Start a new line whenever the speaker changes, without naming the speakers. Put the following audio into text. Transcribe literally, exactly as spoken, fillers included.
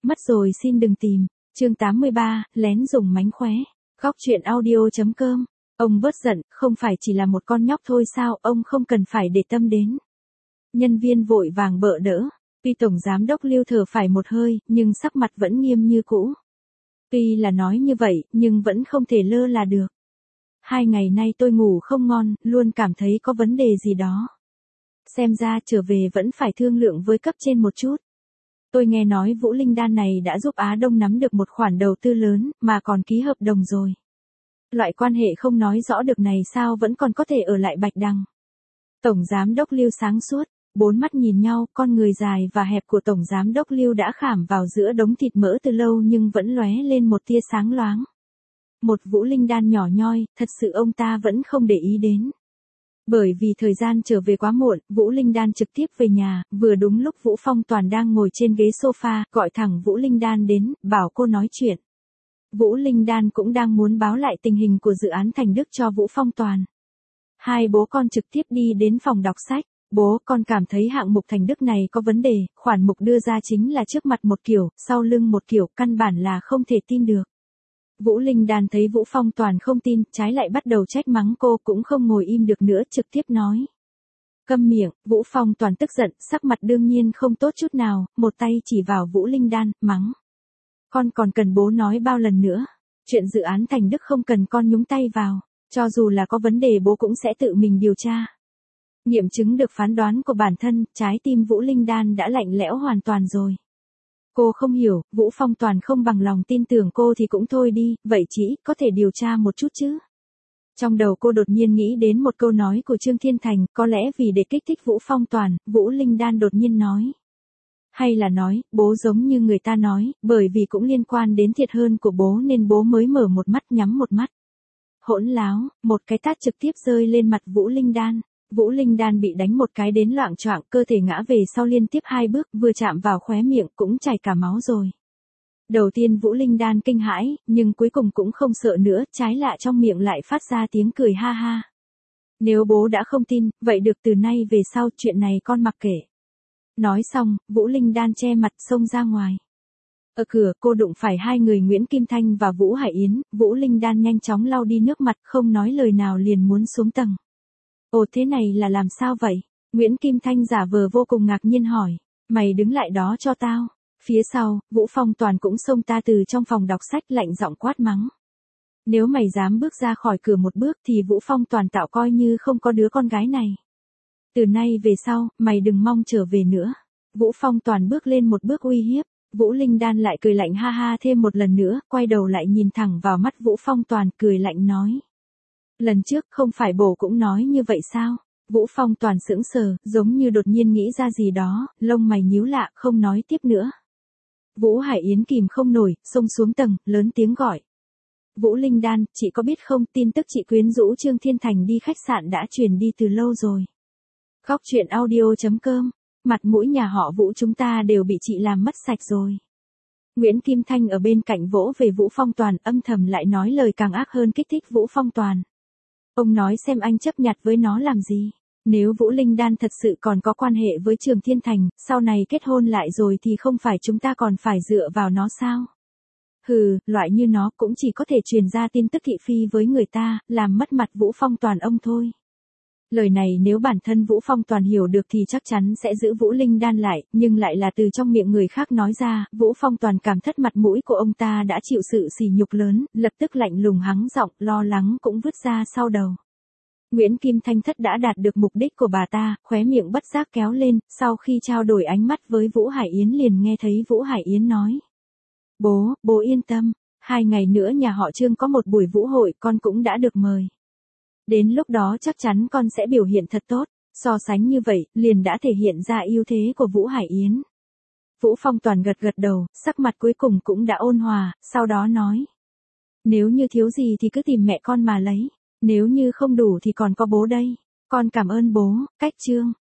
Mất rồi xin đừng tìm. Chương tám mươi ba, lén dùng mánh khóe. Góc truyện audio.com. Ông bớt giận, không phải chỉ là một con nhóc thôi sao, ông không cần phải để tâm đến. Nhân viên vội vàng bợ đỡ. Tuy tổng giám đốc Lưu thở phải một hơi, nhưng sắc mặt vẫn nghiêm như cũ. Tuy là nói như vậy, nhưng vẫn không thể lơ là được. Hai ngày nay tôi ngủ không ngon, luôn cảm thấy có vấn đề gì đó. Xem ra trở về vẫn phải thương lượng với cấp trên một chút. Tôi nghe nói Vũ Linh Đan này đã giúp Á Đông nắm được một khoản đầu tư lớn, mà còn ký hợp đồng rồi. Loại quan hệ không nói rõ được này sao vẫn còn có thể ở lại Bạch Đằng. Tổng giám đốc Lưu sáng suốt, bốn mắt nhìn nhau, con người dài và hẹp của tổng giám đốc Lưu đã khảm vào giữa đống thịt mỡ từ lâu nhưng vẫn lóe lên một tia sáng loáng. Một Vũ Linh Đan nhỏ nhoi, thật sự ông ta vẫn không để ý đến. Bởi vì thời gian trở về quá muộn, Vũ Linh Đan trực tiếp về nhà, vừa đúng lúc Vũ Phong Toàn đang ngồi trên ghế sofa, gọi thẳng Vũ Linh Đan đến, bảo cô nói chuyện. Vũ Linh Đan cũng đang muốn báo lại tình hình của dự án Thành Đức cho Vũ Phong Toàn. Hai bố con trực tiếp đi đến phòng đọc sách. Bố, con cảm thấy hạng mục Thành Đức này có vấn đề, khoản mục đưa ra chính là trước mặt một kiểu, sau lưng một kiểu, căn bản là không thể tin được. Vũ Linh Đan thấy Vũ Phong Toàn không tin, trái lại bắt đầu trách mắng cô, cũng không ngồi im được nữa, trực tiếp nói. Câm miệng. Vũ Phong Toàn tức giận, sắc mặt đương nhiên không tốt chút nào, một tay chỉ vào Vũ Linh Đan, mắng. Con còn cần bố nói bao lần nữa. Chuyện dự án Thành Đức không cần con nhúng tay vào, cho dù là có vấn đề bố cũng sẽ tự mình điều tra. Nghiệm chứng được phán đoán của bản thân, trái tim Vũ Linh Đan đã lạnh lẽo hoàn toàn rồi. Cô không hiểu, Vũ Phong Toàn không bằng lòng tin tưởng cô thì cũng thôi đi, vậy chỉ có thể điều tra một chút chứ. Trong đầu cô đột nhiên nghĩ đến một câu nói của Trương Thiên Thành, có lẽ vì để kích thích Vũ Phong Toàn, Vũ Linh Đan đột nhiên nói. Hay là nói, bố giống như người ta nói, bởi vì cũng liên quan đến thiệt hơn của bố nên bố mới mở một mắt nhắm một mắt. Hỗn láo, một cái tát trực tiếp rơi lên mặt Vũ Linh Đan. Vũ Linh Đan bị đánh một cái đến loạng choạng, cơ thể ngã về sau liên tiếp hai bước, vừa chạm vào khóe miệng cũng chảy cả máu rồi. Đầu tiên Vũ Linh Đan kinh hãi, nhưng cuối cùng cũng không sợ nữa, trái lạ trong miệng lại phát ra tiếng cười ha ha. Nếu bố đã không tin, vậy được từ nay về sau chuyện này con mặc kệ. Nói xong, Vũ Linh Đan che mặt xông ra ngoài. Ở cửa cô đụng phải hai người Nguyễn Kim Thanh và Vũ Hải Yến, Vũ Linh Đan nhanh chóng lau đi nước mặt không nói lời nào liền muốn xuống tầng. Ồ thế này là làm sao vậy? Nguyễn Kim Thanh giả vờ vô cùng ngạc nhiên hỏi. Mày đứng lại đó cho tao. Phía sau, Vũ Phong Toàn cũng xông ta từ trong phòng đọc sách lạnh giọng quát mắng. Nếu mày dám bước ra khỏi cửa một bước thì Vũ Phong Toàn tạo coi như không có đứa con gái này. Từ nay về sau, mày đừng mong trở về nữa. Vũ Phong Toàn bước lên một bước uy hiếp. Vũ Linh Đan lại cười lạnh ha ha thêm một lần nữa, quay đầu lại nhìn thẳng vào mắt Vũ Phong Toàn cười lạnh nói. Lần trước không phải bố cũng nói như vậy sao? Vũ Phong Toàn sững sờ, giống như đột nhiên nghĩ ra gì đó, lông mày nhíu lạ, không nói tiếp nữa. Vũ Hải Yến kìm không nổi, xông xuống tầng, lớn tiếng gọi. Vũ Linh Đan, chị có biết không, tin tức chị quyến rũ Trương Thiên Thành đi khách sạn đã truyền đi từ lâu rồi. Góc truyện audio.com, mặt mũi nhà họ Vũ chúng ta đều bị chị làm mất sạch rồi. Nguyễn Kim Thanh ở bên cạnh vỗ về Vũ Phong Toàn, âm thầm lại nói lời càng ác hơn kích thích Vũ Phong Toàn. Ông nói xem anh chấp nhặt với nó làm gì. Nếu Vũ Linh Đan thật sự còn có quan hệ với Trường Thiên Thành, sau này kết hôn lại rồi thì không phải chúng ta còn phải dựa vào nó sao? Hừ, loại như nó cũng chỉ có thể truyền ra tin tức thị phi với người ta, làm mất mặt Vũ Phong Toàn ông thôi. Lời này nếu bản thân Vũ Phong Toàn hiểu được thì chắc chắn sẽ giữ Vũ Linh Đan lại, nhưng lại là từ trong miệng người khác nói ra, Vũ Phong Toàn cảm thất mặt mũi của ông ta đã chịu sự sỉ nhục lớn, lập tức lạnh lùng hắng giọng, lo lắng cũng vứt ra sau đầu. Nguyễn Kim Thanh thất đã đạt được mục đích của bà ta, khóe miệng bất giác kéo lên, sau khi trao đổi ánh mắt với Vũ Hải Yến liền nghe thấy Vũ Hải Yến nói. Bố, bố yên tâm, hai ngày nữa nhà họ Trương có một buổi vũ hội, con cũng đã được mời. Đến lúc đó chắc chắn con sẽ biểu hiện thật tốt, so sánh như vậy, liền đã thể hiện ra ưu thế của Vũ Hải Yến. Vũ Phong Toàn gật gật đầu, sắc mặt cuối cùng cũng đã ôn hòa, sau đó nói. Nếu như thiếu gì thì cứ tìm mẹ con mà lấy, nếu như không đủ thì còn có bố đây. Con cảm ơn bố, cách Trương.